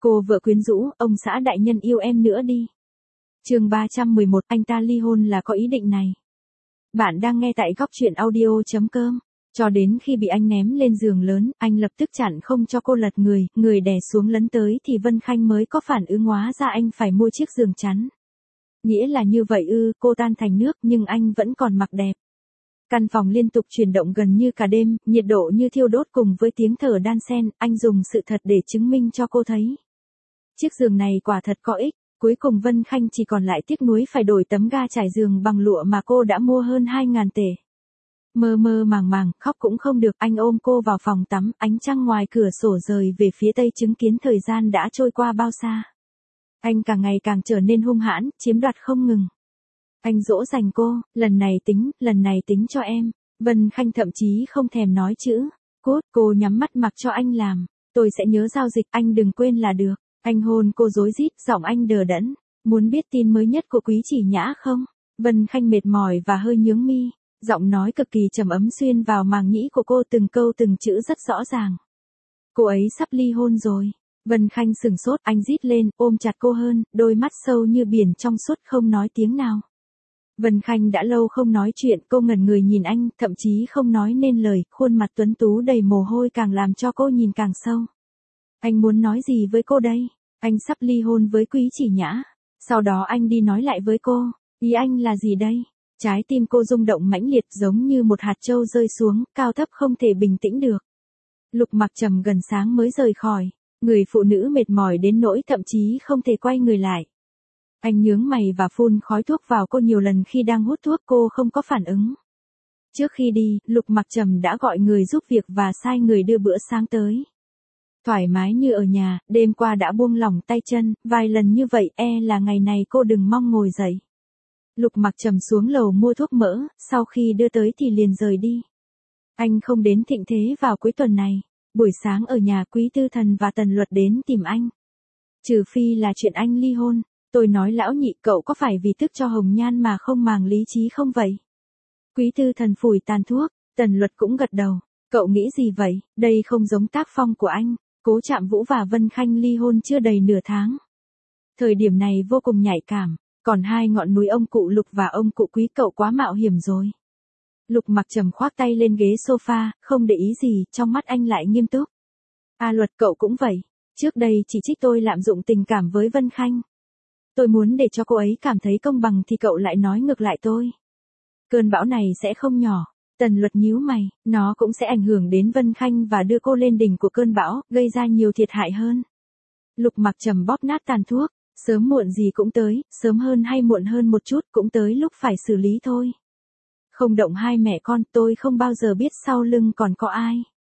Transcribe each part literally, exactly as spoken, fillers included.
Cô vợ quyến rũ, ông xã đại nhân yêu em nữa đi. Chương ba trăm mười một, anh ta ly hôn là có ý định này. Bạn đang nghe tại góc truyện audio chấm com. Cho đến khi bị anh ném lên giường lớn, anh lập tức chặn không cho cô lật người, người đè xuống lấn tới thì Vân Khanh mới có phản ứng, hóa ra anh phải mua chiếc giường chắn. Nghĩa là như vậy ư? Cô tan thành nước nhưng anh vẫn còn mặc đẹp. Căn phòng liên tục chuyển động gần như cả đêm, nhiệt độ như thiêu đốt cùng với tiếng thở đan xen, anh dùng sự thật để chứng minh cho cô thấy. Chiếc giường này quả thật có ích. Cuối cùng Vân Khanh chỉ còn lại tiếc nuối phải đổi tấm ga trải giường bằng lụa mà cô đã mua hơn hai ngàn tệ. Mơ mơ màng màng, khóc cũng không được, anh ôm cô vào phòng tắm, ánh trăng ngoài cửa sổ rời về phía tây chứng kiến thời gian đã trôi qua bao xa. Anh càng ngày càng trở nên hung hãn, chiếm đoạt không ngừng. Anh dỗ dành cô, lần này tính, lần này tính cho em. Vân Khanh thậm chí không thèm nói chữ. Cốt, cô nhắm mắt mặc cho anh làm. Tôi sẽ nhớ giao dịch, anh đừng quên là được. Anh hôn cô rối rít, giọng anh đờ đẫn. Muốn biết tin mới nhất của Quý Chỉ Nhã không? Vân Khanh mệt mỏi và hơi nhướng mi. Giọng nói cực kỳ trầm ấm xuyên vào màng nhĩ của cô, từng câu từng chữ rất rõ ràng. Cô ấy sắp ly hôn rồi. Vân Khanh sừng sốt, anh rít lên, ôm chặt cô hơn, đôi mắt sâu như biển trong suốt không nói tiếng nào. Vân Khanh đã lâu không nói chuyện, cô ngẩn người nhìn anh, thậm chí không nói nên lời, khuôn mặt tuấn tú đầy mồ hôi càng làm cho cô nhìn càng sâu. Anh muốn nói gì với cô đây? Anh sắp ly hôn với Quý Chỉ Nhã. Sau đó anh đi nói lại với cô. Ý anh là gì đây? Trái tim cô rung động mãnh liệt giống như một hạt châu rơi xuống, cao thấp không thể bình tĩnh được. Lục Mặc Trầm gần sáng mới rời khỏi. Người phụ nữ mệt mỏi đến nỗi thậm chí không thể quay người lại. Anh nhướng mày và phun khói thuốc vào cô nhiều lần khi đang hút thuốc, cô không có phản ứng. Trước khi đi, Lục Mặc Trầm đã gọi người giúp việc và sai người đưa bữa sáng tới. Thoải mái như ở nhà, đêm qua đã buông lỏng tay chân, vài lần như vậy e là ngày này cô đừng mong ngồi dậy. Lục Mặc Trầm xuống lầu mua thuốc mỡ, sau khi đưa tới thì liền rời đi. Anh không đến Thịnh Thế vào cuối tuần này. Buổi sáng ở nhà, Quý Tư Thần và Tần Luật đến tìm anh. Trừ phi là chuyện anh ly hôn. Tôi nói lão nhị, cậu có phải vì tức cho Hồng Nhan mà không màng lý trí không vậy? Quý Tư Thần phủi tàn thuốc, Tần Luật cũng gật đầu. Cậu nghĩ gì vậy? Đây không giống tác phong của anh. Cố Trạm Vũ và Vân Khanh ly hôn chưa đầy nửa tháng. Thời điểm này vô cùng nhạy cảm. Còn hai ngọn núi ông cụ Lục và ông cụ Quý, cậu quá mạo hiểm rồi. Lục Mặc Trầm khoác tay lên ghế sofa, không để ý gì, trong mắt anh lại nghiêm túc. A Luật, cậu cũng vậy. Trước đây chỉ trích tôi lạm dụng tình cảm với Vân Khanh. Tôi muốn để cho cô ấy cảm thấy công bằng thì cậu lại nói ngược lại tôi. Cơn bão này sẽ không nhỏ. Tần Luật nhíu mày, nó cũng sẽ ảnh hưởng đến Vân Khanh và đưa cô lên đỉnh của cơn bão, gây ra nhiều thiệt hại hơn. Lục Mặc Trầm bóp nát tàn thuốc, sớm muộn gì cũng tới, sớm hơn hay muộn hơn một chút cũng tới lúc phải xử lý thôi. Không động hai mẹ con, tôi không bao giờ biết sau lưng còn có ai.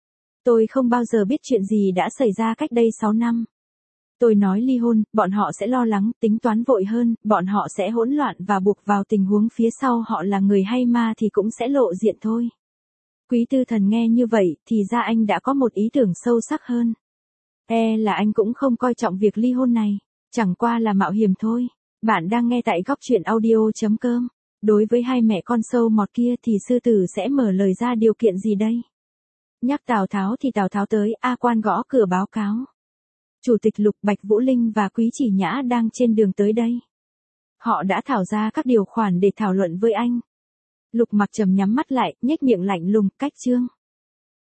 Tôi không bao giờ biết chuyện gì đã xảy ra cách đây sáu năm. Tôi nói ly hôn, bọn họ sẽ lo lắng, tính toán vội hơn, bọn họ sẽ hỗn loạn và buộc vào tình huống phía sau họ là người hay ma thì cũng sẽ lộ diện thôi. Quý Tư Thần nghe như vậy, thì ra anh đã có một ý tưởng sâu sắc hơn. E là anh cũng không coi trọng việc ly hôn này, chẳng qua là mạo hiểm thôi. Bạn đang nghe tại góc truyện audio chấm com. Đối với hai mẹ con sâu mọt kia thì sư tử sẽ mở lời ra điều kiện gì đây? Nhắc Tào Tháo thì Tào Tháo tới, A Quan gõ cửa báo cáo. Chủ tịch Lục, Bạch Vũ Linh và Quý Chỉ Nhã đang trên đường tới đây. Họ đã thảo ra các điều khoản để thảo luận với anh. Lục Mặc Trầm nhắm mắt lại, nhếch miệng lạnh lùng, cách chương.